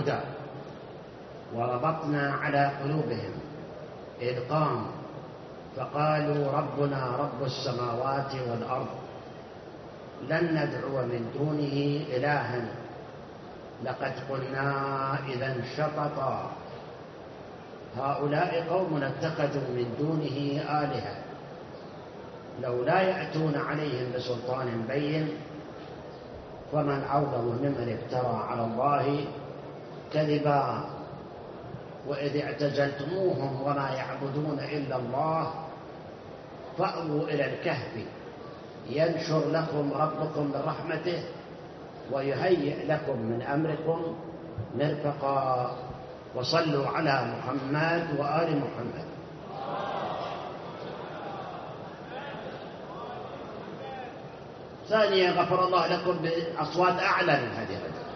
وربطنا على قلوبهم إذ قاموا فقالوا ربنا رب السماوات والأرض لن ندعو من دونه إلها لقد قلنا إذا شططا هؤلاء قوم اتخذوا من دونه آلهة لولا يأتون عليهم بسلطان بين ومن أظلم ممن افترى على الله كذبا وإذ اعتزلتموهم وما يعبدون إلا الله فأووا إلى الكهف ينشر لكم ربكم من رحمته ويهيئ لكم من أمركم مرفقا وصلوا على محمد وآل محمد. ثانيا غفر الله لكم بأصوات أعلى من هذه الرجل.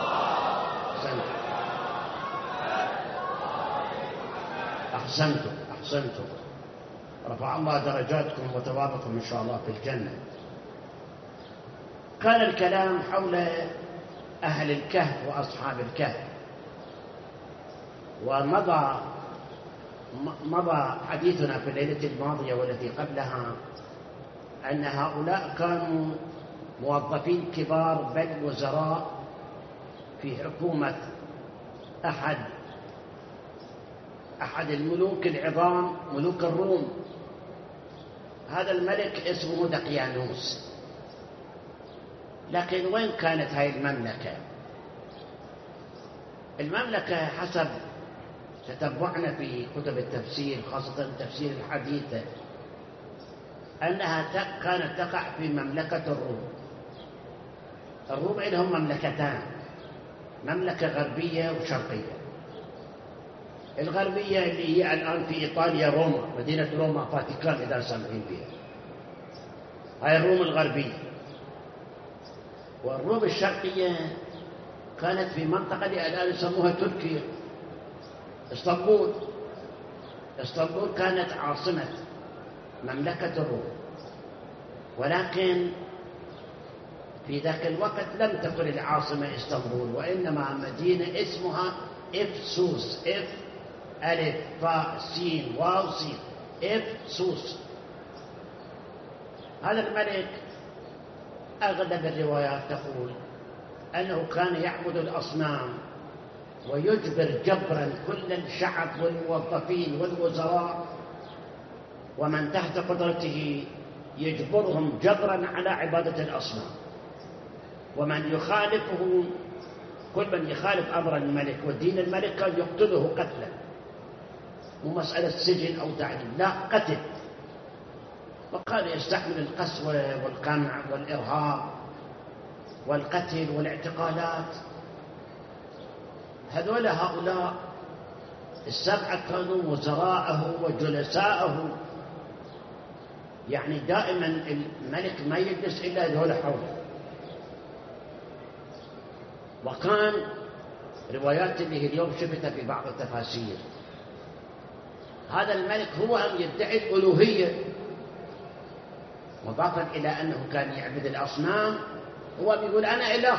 أحسنتم رفع الله درجاتكم وثوابكم إن شاء الله في الجنة. كان الكلام حول أهل الكهف وأصحاب الكهف، ومضى حديثنا في الليلة الماضية والتي قبلها أن هؤلاء كانوا موظفين كبار بل وزراء في حكومة أحد الملوك العظام ملوك الروم. هذا الملك اسمه دقيانوس. لكن وين كانت هاي المملكة حسب تتبعنا في كتب التفسير خاصة التفسير الحديث أنها كانت تقع في مملكة الروم. الروم لهم مملكتان، مملكة غربية وشرقية. الغربية اللي هي الآن في إيطاليا روما، مدينة روما فاتيكان إذا سامعين بها، هاي الروم الغربية. والروم الشرقية كانت في منطقة الآن يسموها تركيا، اسطنبول كانت عاصمة مملكة الروم، ولكن في ذاك الوقت لم تكن العاصمة اسطنبول، وإنما مدينة اسمها إفسوس، ألف فاء سين واو سين، إفسوس. هذا الملك أغلب الروايات تقول أنه كان يعبد الأصنام ويجبر جبرا كل الشعب والموظفين والوزراء ومن تحت قدرته يجبرهم جبرا على عبادة الأصنام، ومن يخالفه كل من يخالف أمر الملك ودين الملك كان يقتله قتلا، مو مسألة سجن أو تعذيب، لا قتل. وكان يستعمل القسوة والقمع والإرهاب والقتل والاعتقالات. هؤلاء السبعة كانوا وزراءه وجلساءه، يعني دائما الملك ما يجلس إلا هذول حوله. وكان روايات اللي هي اليوم شفتها في بعض التفاسير، هذا الملك هو أن يدعي الألوهية، مضافا إلى أنه كان يعبد الأصنام، هو بيقول أنا إله.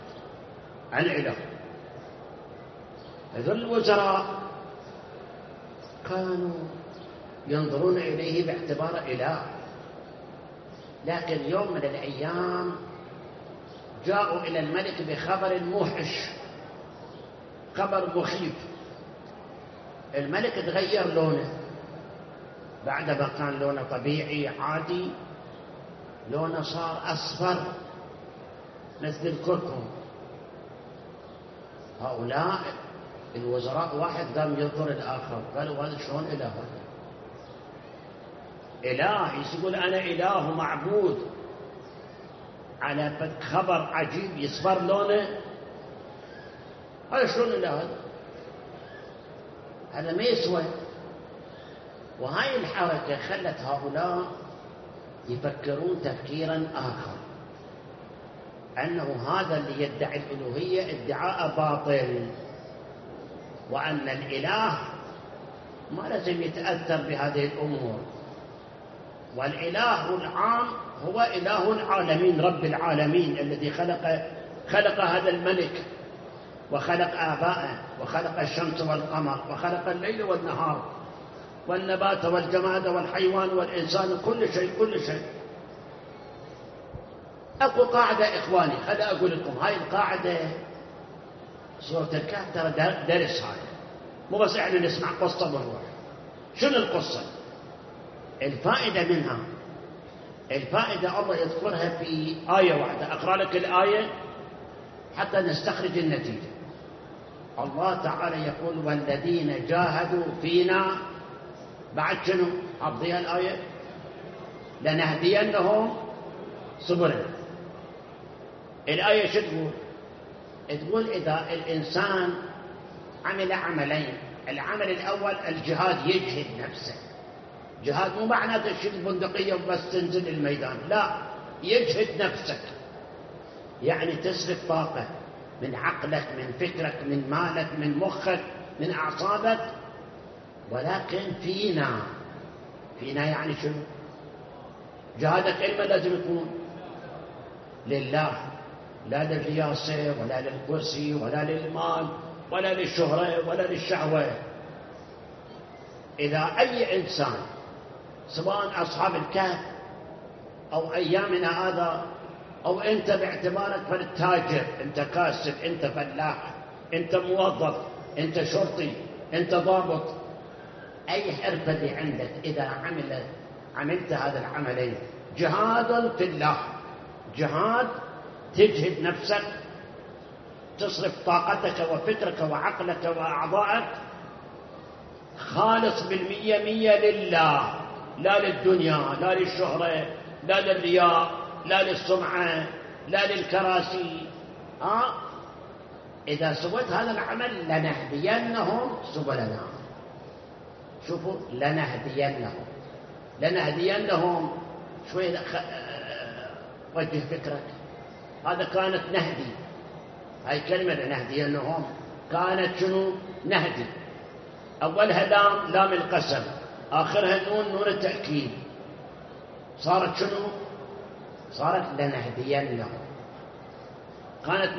هذول الوزراء كانوا ينظرون إليه باعتبار إله. لكن يوم من الأيام جاءوا إلى الملك بخبر موحش، خبر مخيف. الملك تغير لونه، بعدما كان لونه طبيعي عادي لونه صار أصفر مثل الكركم. هؤلاء الوزراء واحد قام ينظر الآخر قالوا هذا شلون إله؟ إله يقول أنا إله معبود على خبر عجيب يصفر لونه، هذا شلون إله؟ هذا ما يسوى. وهاي الحركة خلت هؤلاء يفكرون تفكيرا آخر، أنه هذا اللي يدعي الألوهية ادعاء باطل، وأن الإله ما لازم يتأثر بهذه الأمور، والإله العام هو إله العالمين رب العالمين الذي خلق هذا الملك وخلق آباءه وخلق الشمس والقمر وخلق الليل والنهار والنبات والجماد والحيوان والإنسان، كل شيء. أكو قاعدة إخواني، خلي أقول لكم هاي القاعدة، سورة الكهف ترى درس هاي، مو بس إحنا نسمع قصة ونروح. شنو القصة؟ الفائدة منها، الفائدة الله يذكرها في آية واحدة. أقرأ لك الآية حتى نستخرج النتيجة. الله تعالى يقول: والذين جاهدوا فينا، بعد شنو؟ حافظيها الآية، لنهدينهم سبلنا. الآية شو تقول؟ تقول إذا الإنسان عمل عملين، العمل الأول الجهاد، يجهد نفسه. جهاد مو معناته تشيل البندقية وبس تنزل الميدان، لا، يجهد نفسك، يعني تصرف طاقة من عقلك، من فكرك، من مالك، من مخك، من أعصابك. ولكن فينا يعني شنو؟ جهادك إما لازم يكون لله، لا للرياسة ولا للكرسي ولا للمال ولا للشهرة ولا للشهوة. إذا أي إنسان، سواء أصحاب الكهف أو أيامنا هذا، أو أنت باعتبارك فالتاجر، أنت كاسب، أنت فلاح، أنت موظف، أنت شرطي، أنت ضابط، أي حرفة اللي عندك، إذا عملت هذا العملين، جهاد في الله، جهاد تجهد نفسك، تصرف طاقتك وفكرك وعقلك وأعضائك خالص 100% لله، لا للدنيا، لا للشهرة، لا للرياء، لا للسمعة، لا للكراسي. إذا سويت هذا العمل لنهدينهم سبلنا. شوفوا، لنهدينهم شوي، وجه فكرك. هذا كانت نهدي، هاي كلمة لنهدينهم كانت شنو؟ نهدي. أولها لام القسم، آخرها نون التأكيد، صارت شنو؟ صارت لنهدينهم. كانت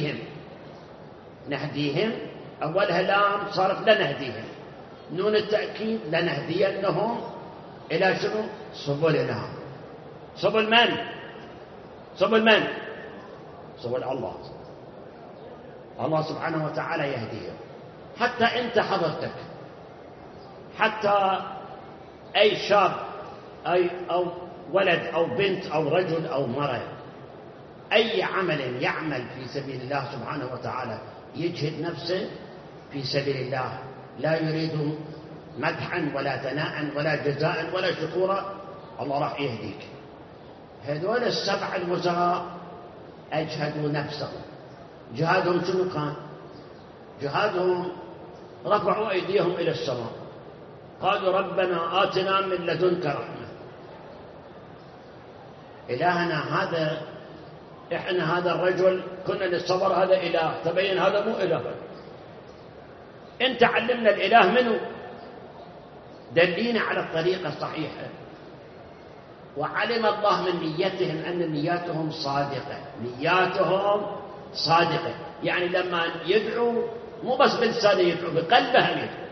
نهديهم، أولها لام، صارت لنهديهم، نون التأكيد، لنهدينهم إلى شنو؟ سبلنا. سبل من؟ سبل الله سبحانه وتعالى يهديهم. حتى أنت حضرتك، حتى أي شاب، أو ولد أو بنت أو رجل أو مرأة، أي عمل يعمل في سبيل الله سبحانه وتعالى، يجهد نفسه في سبيل الله، لا يريد مدحا ولا ثناء ولا جزاء ولا شكورا، الله راح يهديك. هذول 7 الوزراء أجهدوا نفسهم. جهادهم شنو كان؟ جهادهم رفعوا أيديهم إلى السماء، قالوا: ربنا آتنا من لدنك رحمة. إلهنا هذا، إحنا هذا الرجل كنا نتصور هذا إله، تبين هذا مو إله. أنت علمنا الإله منه، دلينا على الطريقة الصحيحة. وعلم الله من نيتهم أن نياتهم صادقة، يعني لما يدعو مو بس بلسانه يدعو، بقلبه يدعو.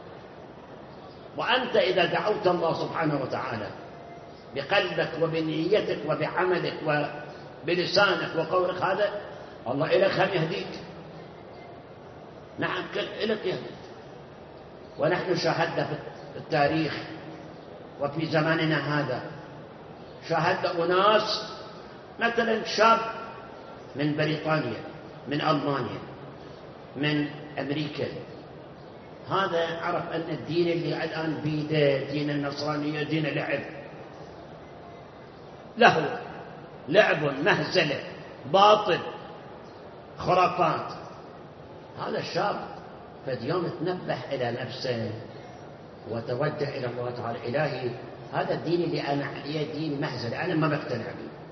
وأنت إذا دعوت الله سبحانه وتعالى بقلبك وبنيتك وبعملك وبلسانك وقولك، هذا الله إليك هم يهديك. نعم، إليك يهديك. ونحن شاهدنا في التاريخ وفي زماننا هذا، شاهدنا أناس، مثلا شاب من بريطانيا، من ألمانيا، من أمريكا، هذا عرف أن الدين اللي الآن بيده دين النصرانية دين لعب مهزلة، باطل، خرافات. هذا الشاب فد يوم تنبه إلى نفسه وتوجه إلى الله تعالى: إلهي، هذا الدين اللي أنا عليه دين مهزلة، أنا ما بقتنع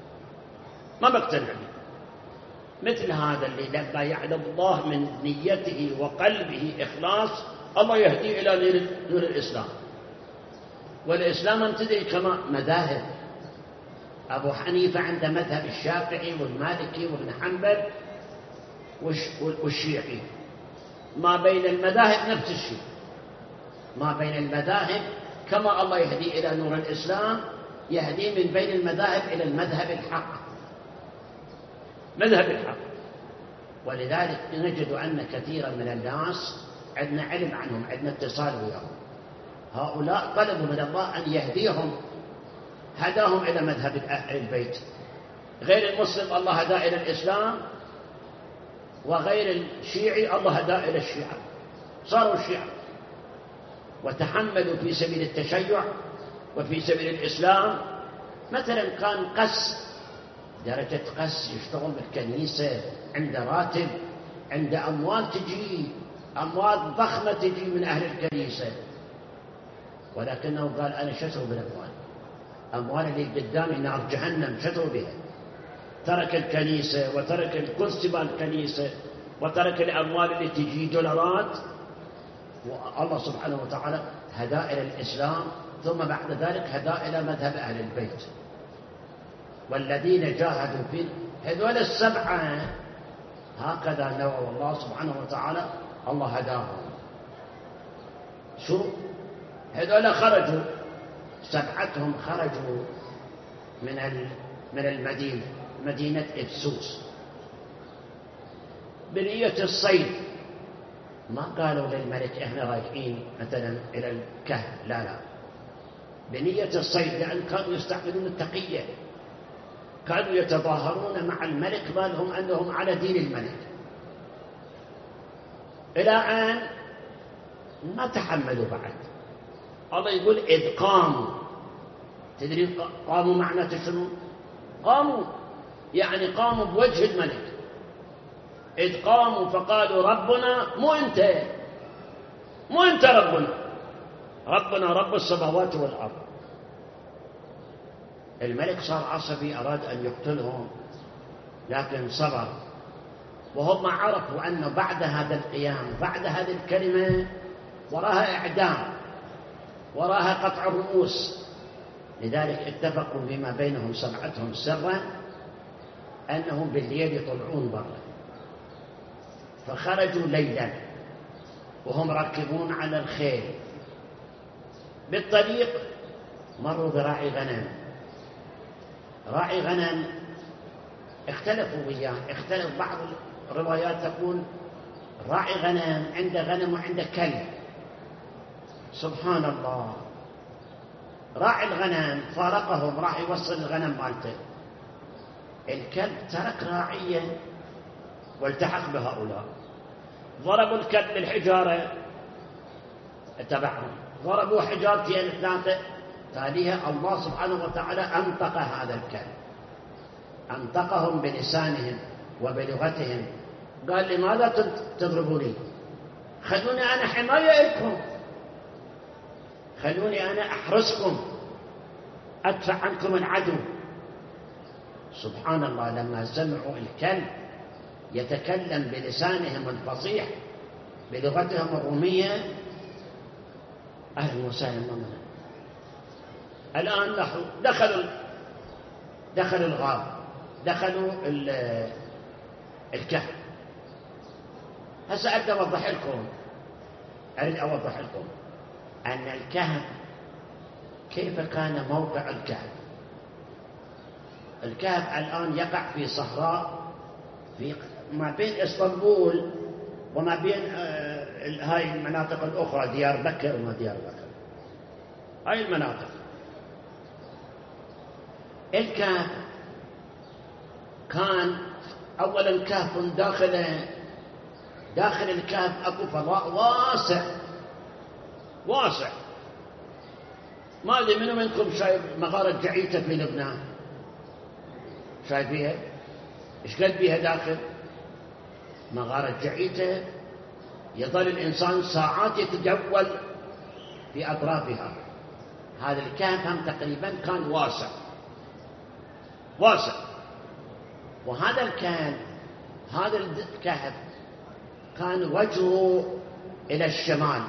به. مثل هذا اللي لما يعلم الله من نيته وقلبه إخلاص، الله يهديه إلى نور الإسلام. والإسلام امتدئ كما مذاهب. أبو حنيفة عنده مذهب الشافعي والمالكي وابن حنبل، والشيعي. ما بين المذاهب نفس الشيء، ما بين المذاهب كما الله يهدي إلى نور الإسلام يهدي من بين المذاهب إلى المذهب الحق، مذهب الحق. ولذلك نجد أن كثيرا من الناس عندنا علم عنهم، عندنا اتصال وياهم. هؤلاء طلبوا من الله أن يهديهم، هداهم إلى مذهب أهل البيت. غير المسلم الله هدى إلى الإسلام، وغير الشيعي الله هدى إلى الشيعة، صاروا الشيعة. وتحملوا في سبيل التشيع وفي سبيل الإسلام. مثلا كان قس، درجة قس، يشتغل بالكنيسة، عنده راتب، عنده أموال تجي، أموال ضخمة تجي من أهل الكنيسة، ولكنه قال أنا شتروا بالأموال، أموال اللي قدامي نار جهنم شتروا بها. ترك الكنيسة وترك الكرسي مال الكنيسة وترك الأموال اللي تجي دولارات، والله سبحانه وتعالى هدى إلى الإسلام، ثم بعد ذلك هدى إلى مذهب أهل البيت. والذين جاهدوا في هذول السبعة هكذا نوع الله سبحانه وتعالى الله هداهم. شو هذول خرجوا، سبعتهم خرجوا من المدينة، مدينة إفسوس، بنية الصيد. ما قالوا للملك احنا رايحين مثلا إلى الكهف، لا لا، بنية الصيد، لأن كانوا يستعملون التقية، كانوا يتظاهرون مع الملك بالهم أنهم على دين الملك، إلى أن ما تحملوا بعد. الله يقول إذ قاموا، تدري قاموا معناته شنو؟ قاموا يعني قاموا بوجه الملك. إذ قاموا فقالوا ربنا، مو أنت ربنا رب السماوات والأرض. الملك صار عصبي، أراد أن يقتلهم، لكن صبر. وهم عرفوا أنه بعد هذا القيام، بعد هذه الكلمة، وراها إعدام، وراها قطع الرؤوس. لذلك اتفقوا فيما بينهم سبعتهم سرا أنهم بالليل يطلعون برا. فخرجوا ليلا وهم راكبون على الخيل، بالطريق مروا براعي غنم. راعي غنم اختلفوا وياه، اختلف. بعض الروايات تقول راعي غنم عنده غنم وعنده كلب. سبحان الله، راعي الغنم فارقهم، راح يوصل الغنم مالته. الكلب ترك راعيه والتحق بهؤلاء. ضربوا الكلب بالحجارة، اتبعهم، ضربوا حجارتين ثلاثة، تاليها الله سبحانه وتعالى أنطق هذا الكلب، أنطقهم بلسانهم وبلغتهم. قال لماذا تضربوني؟ خلوني أنا حماية لكم، خلوني أنا أحرسكم، أدفع عنكم العدو. سبحان الله، لما سمعوا الكلب يتكلم بلسانهم الفصيح بلغتهم الرومية، أهلا وسهلا منا. الآن نحن دخلوا الغار، دخلوا الكهف. هسه أريد أوضح لكم أن الكهف كيف كان موقع الكهف. الكهف الآن يقع في صحراء، في ما بين اسطنبول وما بين هاي المناطق الأخرى، ديار بكر وما ديار بكر، هاي المناطق. الكهف كان أولا كهف داخل الكهف أكو فضاء واسع. ما أدري منو منكم شايف مغارة جعيتة في لبنان؟ شايفيها؟ إيش قد بيها داخل مغارة جعيتة؟ يظل الإنسان ساعات يتجول في أطرافها. هذا الكهف هم تقريبا كان واسع. وهذا الكهف كان وجهه إلى الشمال،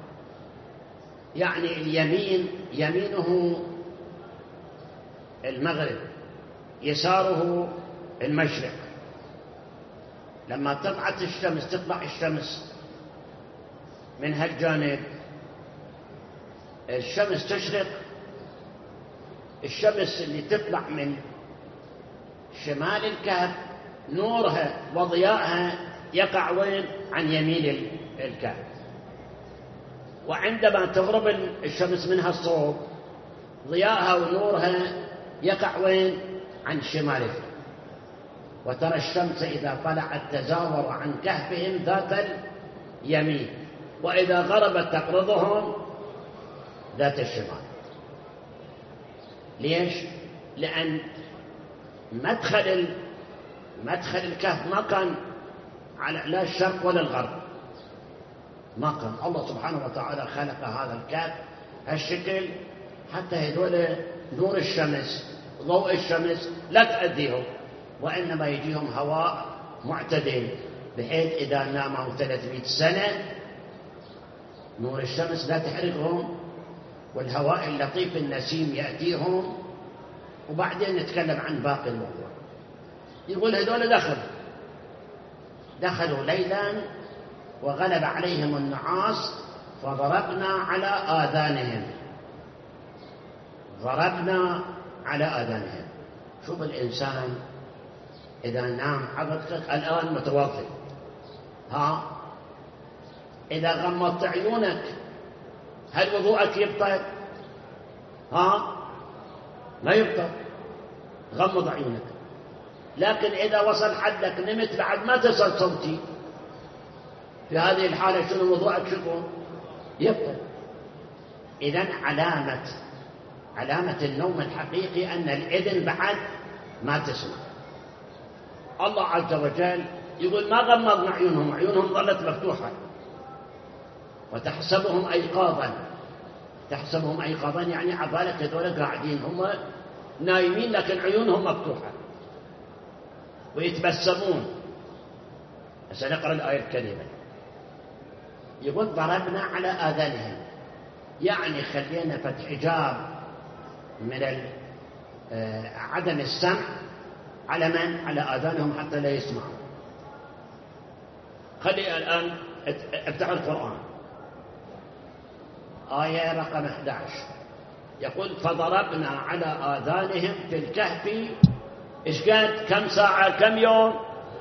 يعني اليمين يمينه المغرب، يساره المشرق. لما تطلع الشمس من هالجانب، الشمس تشرق، الشمس اللي تطلع من شمال الكهف نورها وضياءها يقع وين؟ عن يمين الكهف. وعندما تغرب الشمس منها الصوب ضياءها ونورها يقع وين؟ عن شمال الكهف. وترى الشمس إذا طلعت تزاور عن كهفهم ذات اليمين، وإذا غربت تقرضهم ذات الشمال. ليش؟ لأن مدخل الكهف ما كان على لا الشرق ولا الغرب، ما كان. الله سبحانه وتعالى خلق هذا الكهف هالشكل حتى هذول نور الشمس ضوء الشمس لا تأذيهم، وإنما يجيهم هواء معتدل، بحيث إذا ناموا 300 سنة نور الشمس لا تحرقهم، والهواء اللطيف النسيم يأتيهم. وبعدين نتكلم عن باقي الموضوع. يقول هذول دخلوا ليلا وغلب عليهم النعاس فضربنا على آذانهم. شوف الإنسان إذا نام حضرتك الآن متوضئ، إذا غمضت عيونك هل وضوءك يبطل؟ ما يبطل، غمض عيونك. لكن إذا وصل حدك نمت بعد ما تصل صوتي، في هذه الحالة شنو وضوءك؟ شنو يبطل. إذن علامة النوم الحقيقي أن الإذن بعد ما تسمع. الله عز وجل يقول ما غمضنا عيونهم ظلت مفتوحة، وتحسبهم أيقاظا يعني عبالك هذول قاعدين هم نايمين لكن عيونهم مفتوحة ويتبسمون. سنقرأ الآية الكريمة. يقول ضربنا على آذانهم، يعني خلينا فتح حجاب من عدم السمع على من؟ على آذانهم حتى لا يسمعوا. خلي الآن افتحوا القرآن آية رقم 11. يقول فضربنا على آذانهم في الكهف إيش قد؟ كم ساعة؟ كم يوم؟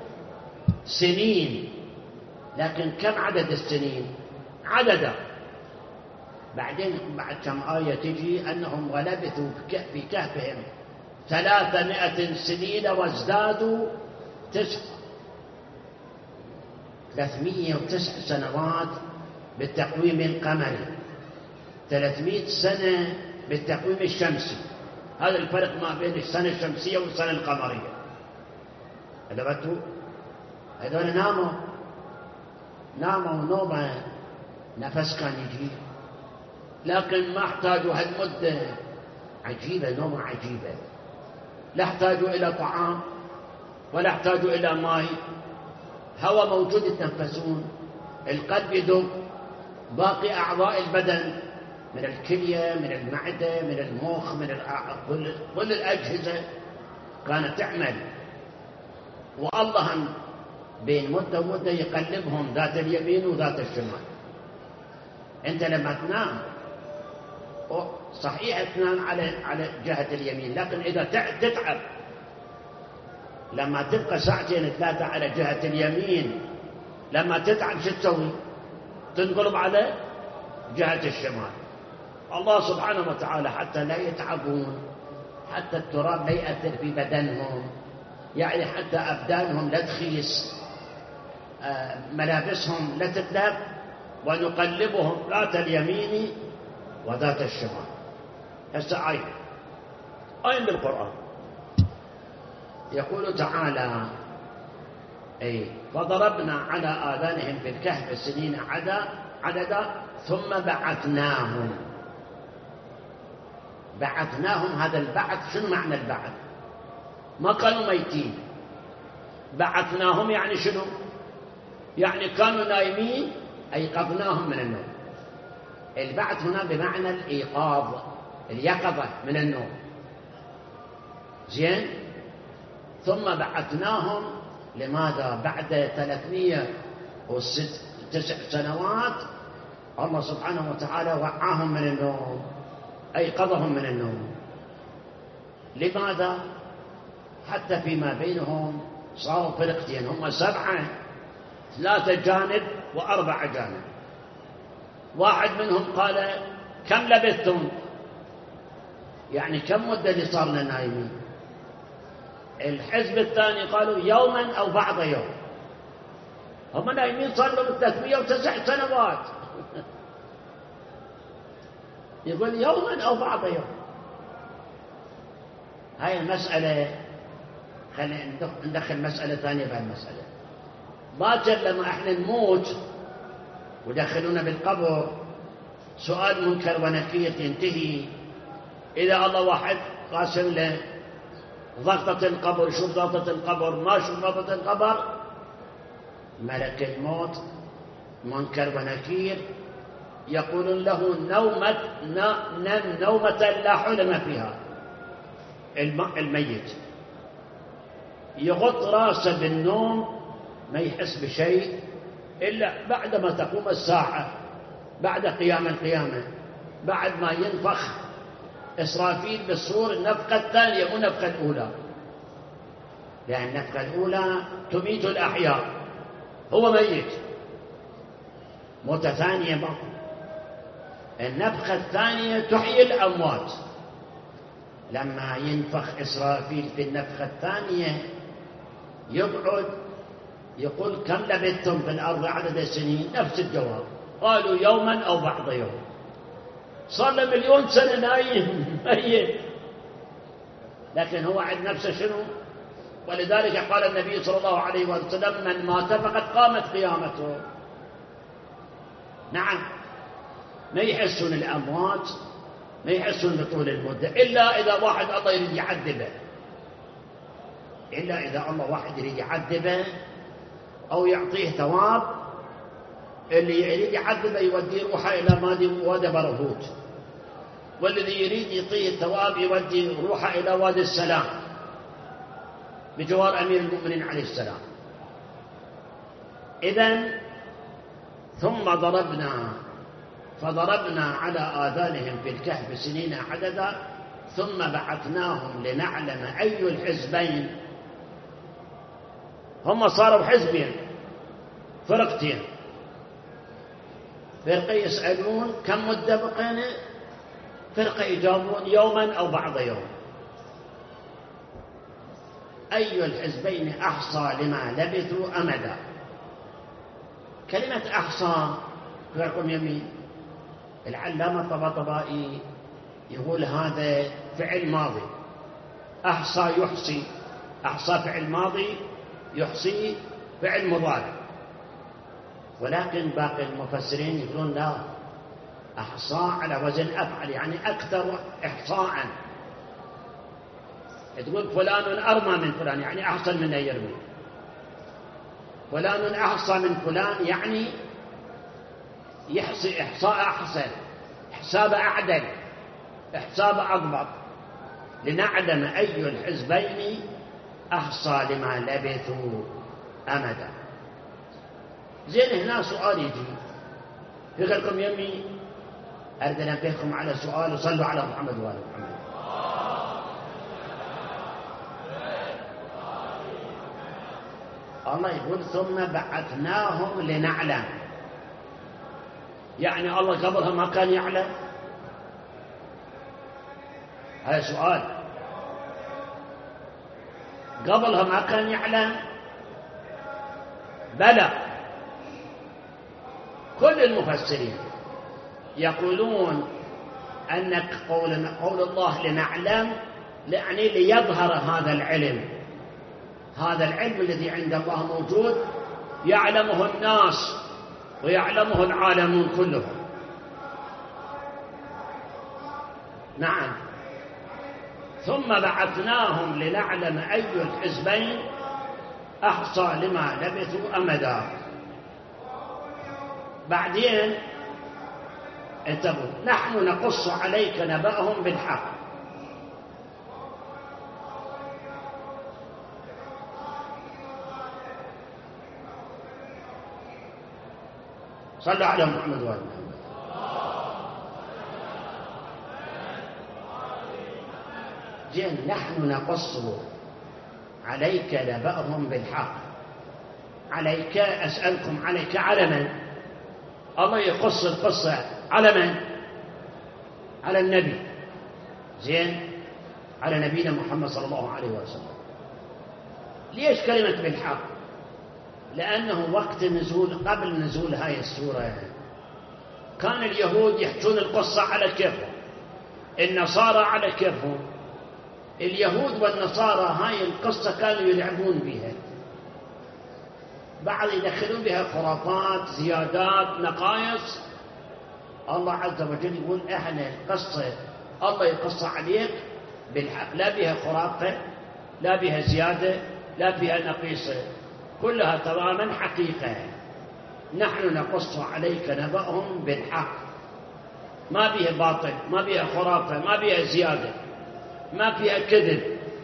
سنين. لكن كم عدد السنين؟ عددا. بعدين بعد كم آية تجي أنهم ولبثوا في كهفهم 300 سنين وازدادوا 309 سنوات بالتقويم القمري، 300 سنة بالتقويم الشمسي. هذا الفرق ما بين السنة الشمسية والسنة القمرية. هذول ناموا نومة نفس كان يجي، لكن ما احتاجوا هالمدة عجيبة، نومة عجيبة. لا احتاجوا إلى طعام ولا احتاجوا إلى ماء، هواء موجود يتنفسون، القلب يدق، باقي أعضاء البدن من الكلية من المعدة من المخ من كل الأجهزة كانت تعمل. والله بين مدة ومدة يقلبهم ذات اليمين وذات الشمال. أنت لما تنام صحيح تنام على جهة اليمين، لكن إذا تتعب لما تبقى 2 3 على جهة اليمين، لما تتعب شو تسوي؟ تنقلب على جهة الشمال. الله سبحانه وتعالى حتى لا يتعبون، حتى التراب لا يأثر في بدنهم، يعني حتى أبدانهم لا تخيس، ملابسهم لا تتلف، ونقلبهم ذات اليمين وذات الشمال. هسه آية بالقرآن يقول تعالى فضربنا على آذانهم في الكهف سنين عددا ثم بعثناهم. هذا البعث شنو معنى البعث؟ ما كانوا ميتين، بعثناهم يعني شنو؟ يعني كانوا نايمين أيقظناهم من النوم. البعث هنا بمعنى الإيقاظ، اليقظة من النوم. زين. ثم بعثناهم لماذا بعد 309 سنوات الله سبحانه وتعالى وعاهم من النوم، أيقظهم من النوم؟ لماذا؟ حتى فيما بينهم صاروا فرقتين، هم 7، 3 جانب و4 جانب. واحد منهم قال كم لبثتم؟ يعني كم مدة اللي صارنا نايمين؟ الحزب الثاني قالوا يوما أو بعض يوم. هم نايمين صار لهم 309 سنوات. يقول يوما أو بعض يوم. هاي المسألة خلينا ندخل مسألة ثانية بهالمسألة. باكر لما احنا نموت ودخلونا بالقبر، سؤال منكر ونكير ينتهي. إذا الله واحد قاسم له ضغطة القبر، شوف ضغطة القبر، ما شوف ضغطة القبر، ملك الموت منكر ونكير يقولون له نومة لا حلم فيها. الميت يغط راسه بالنوم ما يحس بشيء إلا بعدما تقوم الساعة، بعد قيام القيامة، بعد ما ينفخ إسرافيل بالصور النفخة الثانية مو النفخة الأولى، لأن النفخة الأولى تميت الأحياء، هو ميت، موتة ثانية ماكو. النفخة الثانية تحيي الأموات. لما ينفخ إسرافيل في النفخة الثانية يقعد يقول كم لبثتم في الأرض عدد السنين؟ نفس الجواب، قالوا يوما أو بعض يوم. صار له 1,000,000 سنة نايم ميت، لكن هو عند نفسه شنو؟ ولذلك قال النبي صلى الله عليه وسلم من مات فقد قامت قيامته. نعم، ما يحسون الأموات، ما يحسون بطول المدة، إلا إذا واحد الله يريد يعذبه، إلا إذا الله واحد يريد يعذبه أو يعطيه ثواب. اللي يريد يعذبه يودي روحه إلى وادي برهوت، والذي يريد يعطيه الثواب يودي روحه إلى وادي السلام بجوار أمير المؤمنين عليه السلام. إذن ثم فضربنا على آذانهم في الكهف سنين عددا ثم بعثناهم لنعلم أي الحزبين. هم صاروا حزبين، فرقتين، فرقة يسألون كم مدة بقينا، فرقة يجاوبون يوما أو بعض يوم. أي الحزبين أحصى لما لبثوا أمدا. كلمة أحصى في رقم يمين، العلامة الطباطبائي يقول هذا فعل ماضي، أحصى يحصي، أحصى فعل ماضي، يحصي فعل مضارع. ولكن باقي المفسرين يقولون لا، أحصى على وزن أفعل، يعني أكثر إحصاء. تقول فلان أرمى من فلان، يعني أحسن من أن يرمي. فلان أحصى من فلان، يعني يحصي إحصاء أحسن، حساب أعدل، حساب أضبط. لنعلم أي الحزبين أحصى لما لبثوا أمدا. زين، هنا سؤال يجي في غيركم يمي، أريد أن أنبهكم على سؤال، وصلوا على محمد وآل محمد. الله يقول ثم بعثناهم لنعلم، يعني الله قبلها ما كان يعلم؟ هذا سؤال. قبلها ما كان يعلم؟ بلى، كل المفسرين يقولون أن قول الله لنعلم يعني ليظهر هذا العلم، هذا العلم الذي عند الله موجود يعلمه الناس ويعلمه العالمون كلهم. نعم، ثم بعثناهم لنعلم أي الحزبين أحصى لما لبثوا أمدا. بعدين انتبهوا، نحن نقص عليك نبأهم بالحق. صلوا على محمد وآل محمد. زين، نحن نقص عليك نبأهم بالحق. عليك، أسألكم عليك على من؟ الله يقص القصة على من؟ على النبي. زين، على نبينا محمد صلى الله عليه وسلم. ليش كلمة بالحق؟ لأنه وقت نزول، قبل نزول هاي السورة، كان اليهود يحجون القصة على كيفهم، النصارى على كيفهم. اليهود والنصارى هاي القصة كانوا يلعبون بها، بعض يدخلون بها خرافات، زيادات، نقائص. الله عز وجل يقول احنا القصة الله يقص عليك بالحق، لا بها خرافة، لا بها زيادة، لا بها نقيصة، كلها تماما حقيقة. نحن نقص عليك نبأهم بالحق، ما بها باطل، ما بها خرافة، ما بها زيادة، ما فيها كذب.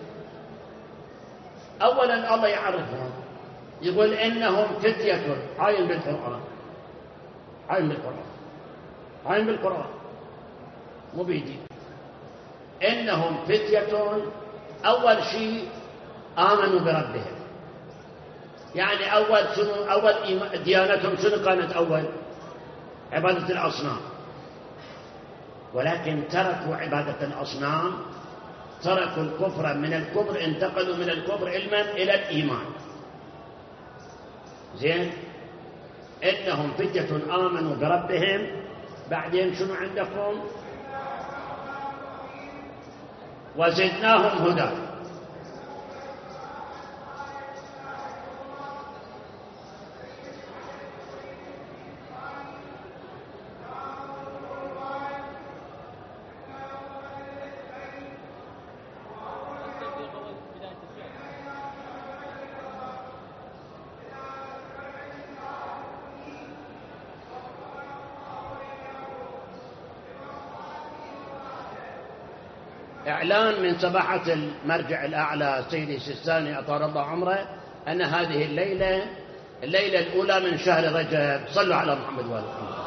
أولا الله يعرفهم، يقول إنهم فتية. عاين بالقرآن، عاين بالقرآن، عاين بالقرآن، مو بيدي. إنهم فتية، أول شيء آمنوا بربهم. يعني أول شنو؟ أول ديانتهم شنو كانت؟ أول عبادة الأصنام، ولكن تركوا عبادة الأصنام، تركوا الكفر. من الكفر انتقلوا من الكفر علما إلى الإيمان. زين، إنهم فتية آمنوا بربهم. بعدين شنو عندكم؟ وزدناهم هدى. إعلان من سماحة المرجع الأعلى سيدي السيستاني أطال الله عمره أن هذه الليلة الأولى من شهر رجب. صلوا على محمد وآل محمد.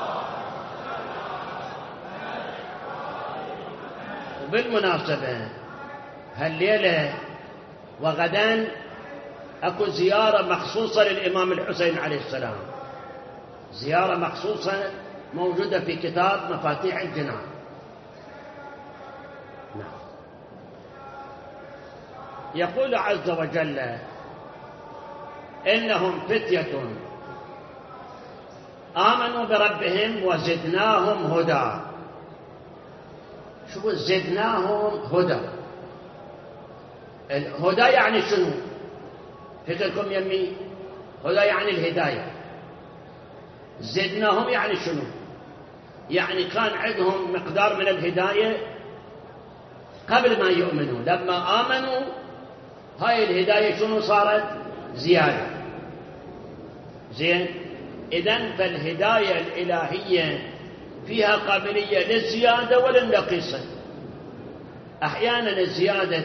وبالمناسبة هالليلة وغدا أكو زيارة مخصوصة للإمام الحسين عليه السلام، زيارة مخصوصة موجودة في كتاب مفاتيح الجنان. يقول عز وجل إنهم فتية آمنوا بربهم وزدناهم هدى. شو زدناهم هدى؟ الهدى يعني شنو؟ فكركم يمي؟ هدى يعني الهداية. زدناهم يعني شنو؟ يعني كان عندهم مقدار من الهداية قبل ما يؤمنوا، لما آمنوا هاي الهداية شنو صارت؟ زيادة. زين، إذن فالهداية الإلهية فيها قابلية للزيادة وللنقيصة. أحيانا الزيادة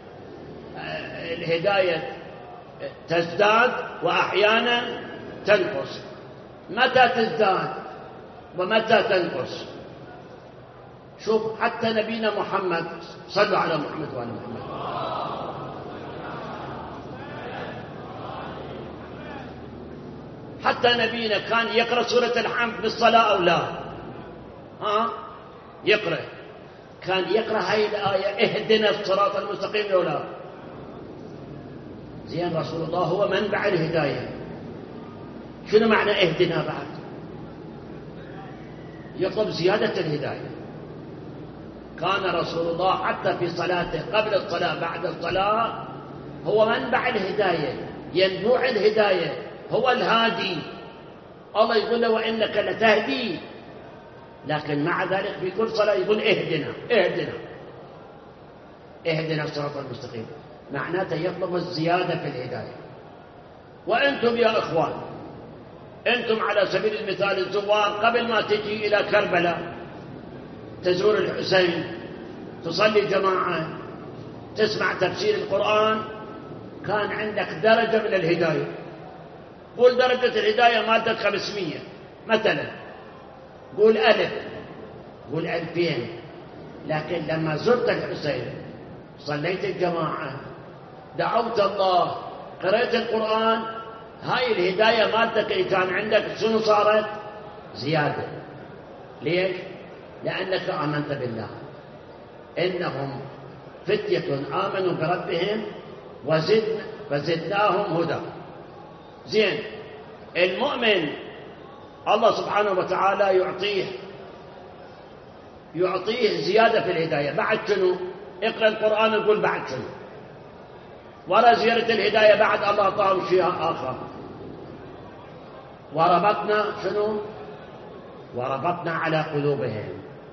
الهداية تزداد وأحيانا تنقص. متى تزداد ومتى تنقص؟ شوف حتى نبينا محمد، صلوا على محمد وآل محمد، حتى نبينا كان يقرأ سورة الحمد بالصلاة أو لا؟ يقرأ، كان يقرأ هاي الآية اهدنا الصراط المستقيم أو لا؟ زين، رسول الله هو منبع الهداية. شنو معنى اهدنا بعد؟ يطلب زيادة الهداية. كان رسول الله حتى في صلاته قبل الصلاة بعد الصلاة هو منبع الهداية، ينبوع الهداية، هو الهادي. الله يقول له وإنك لتهدي، لكن مع ذلك في كل صلاة يقول اهدنا اهدنا اهدنا الصراط المستقيم، معناته يطلب الزيادة في الهداية. وأنتم يا إخوان، أنتم على سبيل المثال الزوار، قبل ما تجي إلى كربلاء تزور الحسين، تصلي جماعة، تسمع تفسير القرآن، كان عندك درجة من الهداية. قول درجة الهداية مالتك 500، مثلا قول 1000، قول 2000، لكن لما زرت الحسين صليت الجماعة، دعوت الله، قرأت القرآن، هاي الهداية مالتك اللي كان عندك شنو صارت؟ زيادة. ليش؟ لأنك آمنت بالله. إنهم فتية آمنوا بربهم وزدناهم هدى. زين، المؤمن الله سبحانه وتعالى يعطيه زيادة في الهداية. بعد شنو؟ اقرأ القرآن يقول بعد شنو؟ ولا زيادة الهداية بعد الله أعطاهم شيء آخر. وربطنا شنو؟ وربطنا على قلوبهم.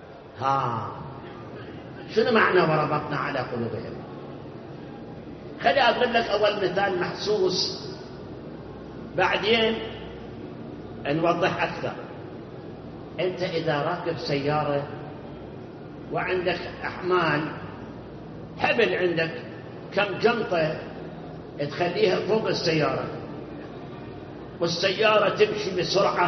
شنو معنى وربطنا على قلوبهم؟ خلي أضرب لك أول مثال محسوس، بعدين نوضح أكثر. أنت إذا راكب سيارة وعندك أحمال، حبل عندك كم جنطة تخليها فوق السيارة، والسيارة تمشي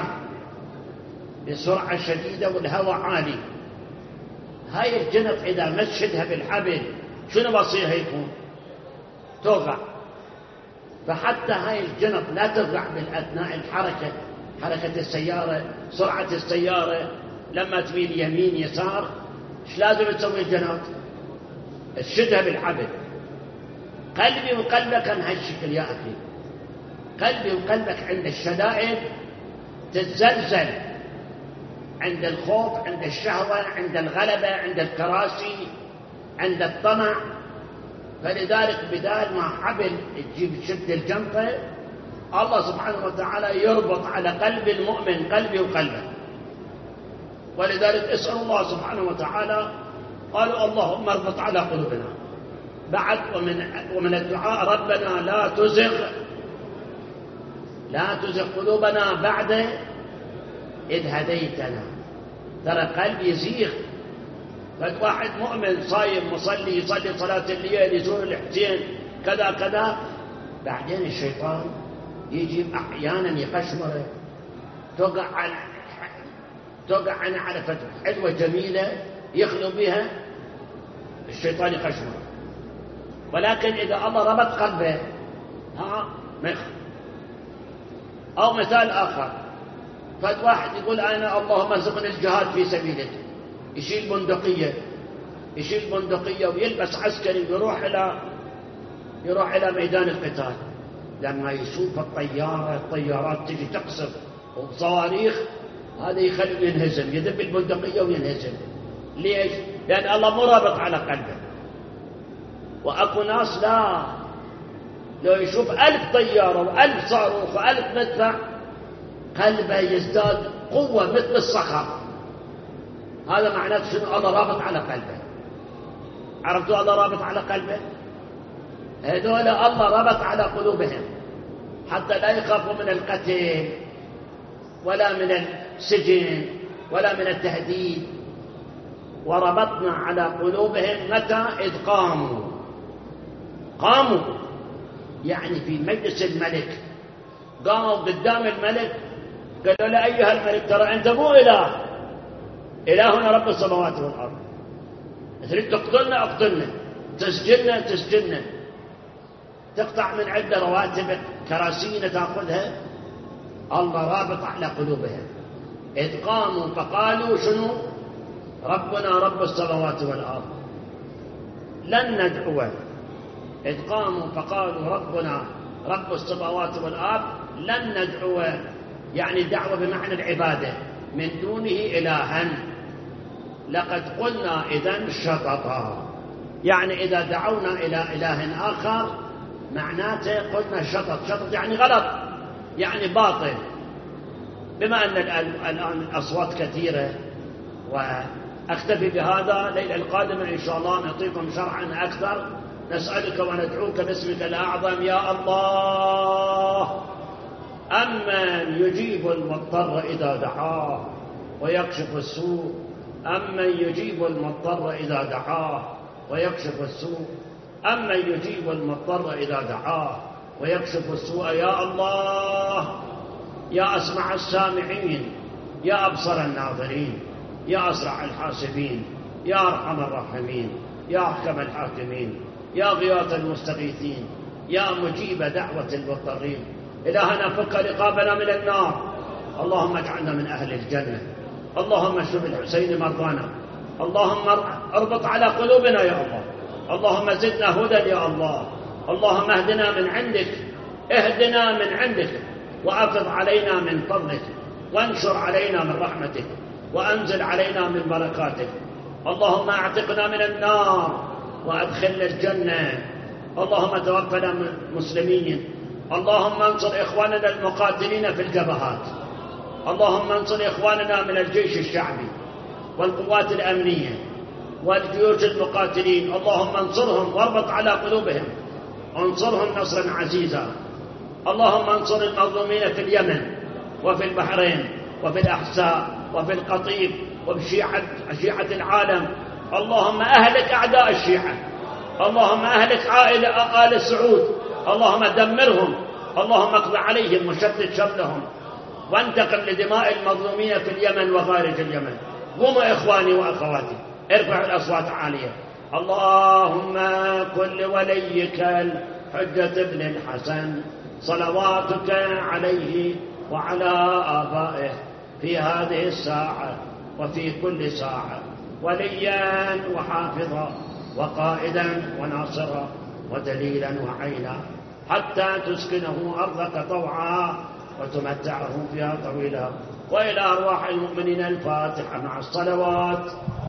بسرعة شديدة والهواء عالي، هاي الجنط إذا مشدها بالحبل شنو بصير؟ يكون توقع. فحتى هاي الجنط لا توقع بالأثناء الحركة، حركة السيارة، سرعة السيارة، لما تميل يمين يسار، ايش لازم تسوي الجنط؟ تشدها بالحبل. قلبي وقلبك عن هالشكل يا أخي. قلبي وقلبك عند الشدائد تتزلزل، عند الخوف، عند الشهوة، عند الغلبة، عند الكراسي، عند الطمع. فلذلك بدال ما حبل تجيب تشد الجنطة، الله سبحانه وتعالى يربط على قلب المؤمن، قلبي وقلبه. ولذلك اسأل الله سبحانه وتعالى، قالوا اللهم اربط على قلوبنا. بعد ومن الدعاء ربنا لا تزغ قلوبنا بعد إذ هديتنا. ترى قلب يزيغ. واحد مؤمن صايم مصلي، يصلي صلاة الليل، يزور الحسين، كذا كذا، بعدين الشيطان يجي أحيانا يقشمره، توقع عنه على فتح حلوة جميلة يخلو بها، الشيطان يقشمره. ولكن إذا الله ربط قلبه ما يخلو. أو مثال آخر، فواحد يقول أنا اللهم ارزقني الجهاد في سبيلك، يشيل بندقية ويلبس عسكري ويروح إلى ميدان القتال. لما يشوف الطيارات تجي تقصف وبصواريخ، هذا يخليه ينهزم، يذب البندقية وينهزم. ليش؟ لأن الله مرابط على قلبه. وأكو ناس لا، لو يشوف 1000 طيارة و1000 صاروخ و1000 مدفع، قلبه يزداد قوة مثل الصخر. هذا معناته شنو؟ الله رابط على قلبه. عرفتوا الله رابط على قلبه؟ هذول الله ربط على قلوبهم حتى لا يخافوا من القتل ولا من السجن ولا من التهديد. وربطنا على قلوبهم متى؟ إذ قاموا يعني في مجلس الملك، قاموا قدام الملك، قالوا له أيها الملك ترى أنت مو إلهنا رب السماوات والأرض، تريد تقتلنا اقتلنا، تسجننا، تقطع من عندنا رواتبك، كراسينا تأخذها. الله رابط على قلوبهم. إذ قاموا فقالوا شنو؟ ربنا رب السماوات والأرض لن ندعو. إذ قاموا فقالوا ربنا رب السماوات والأرض لن ندعو، يعني دعوة بمعنى العبادة، من دونه إلها، لقد قلنا إذن شططا. يعني إذا دعونا إلى إله آخر معناته قلنا شطط يعني غلط، يعني باطل. بما أن الآن الأصوات كثيرة، وأكتفي بهذا. الليلة القادمة إن شاء الله نعطيكم شرحا أكثر. نسألك وندعوك باسمك الأعظم يا الله، أمن يجيب المضطر إذا دعاه ويكشف السوء، أمن يجيب المضطر إذا دعاه ويكشف السوء، أمن يجيب المضطر إذا دعاه ويكشف السوء. يا الله يا أسمع السامعين، يا أبصر الناظرين، يا أسرع الحاسبين، يا أرحم الراحمين، يا أحكم الحاكمين، يا غياث المستغيثين، يا مجيب دعوة المضطرين. إلهنا فك رقابنا من النار، اللهم اجعلنا من أهل الجنة. اللهم اشف الحسين مرضانا، اللهم اربط على قلوبنا يا الله، اللهم زدنا هدى يا الله، اللهم اهدنا من عندك، اهدنا من عندك، وأفض علينا من فضلك، وانشر علينا من رحمتك، وأنزل علينا من بركاتك. اللهم اعتقنا من النار وأدخلنا الجنة. اللهم توفنا مسلمين. اللهم انصر إخواننا المقاتلين في الجبهات، اللهم انصر إخواننا من الجيش الشعبي والقوات الأمنية والجيوش المقاتلين، اللهم انصرهم واربط على قلوبهم، انصرهم نصرا عزيزا. اللهم انصر المظلومين في اليمن وفي البحرين وفي الأحساء وفي القطيف وبشيعة العالم. اللهم أهلك أعداء الشيعة، اللهم أهلك آل سعود، اللهم دمرهم، اللهم اقض عليهم وشتت شملهم، وانتقم لدماء المظلومين في اليمن وخارج اليمن. قوموا إخواني وأخواتي، ارفعوا الأصوات عالية. اللهم كن لوليك الحجة بن الحسن صلواتك عليه وعلى آبائه في هذه الساعة وفي كل ساعة وليا وحافظا وقائدا وناصرا ودليلا وعينا، حتى تسكنه أرضك طوعا وتمتعه فيها طويلا. وإلى أرواح المؤمنين الفاتحة مع الصلوات.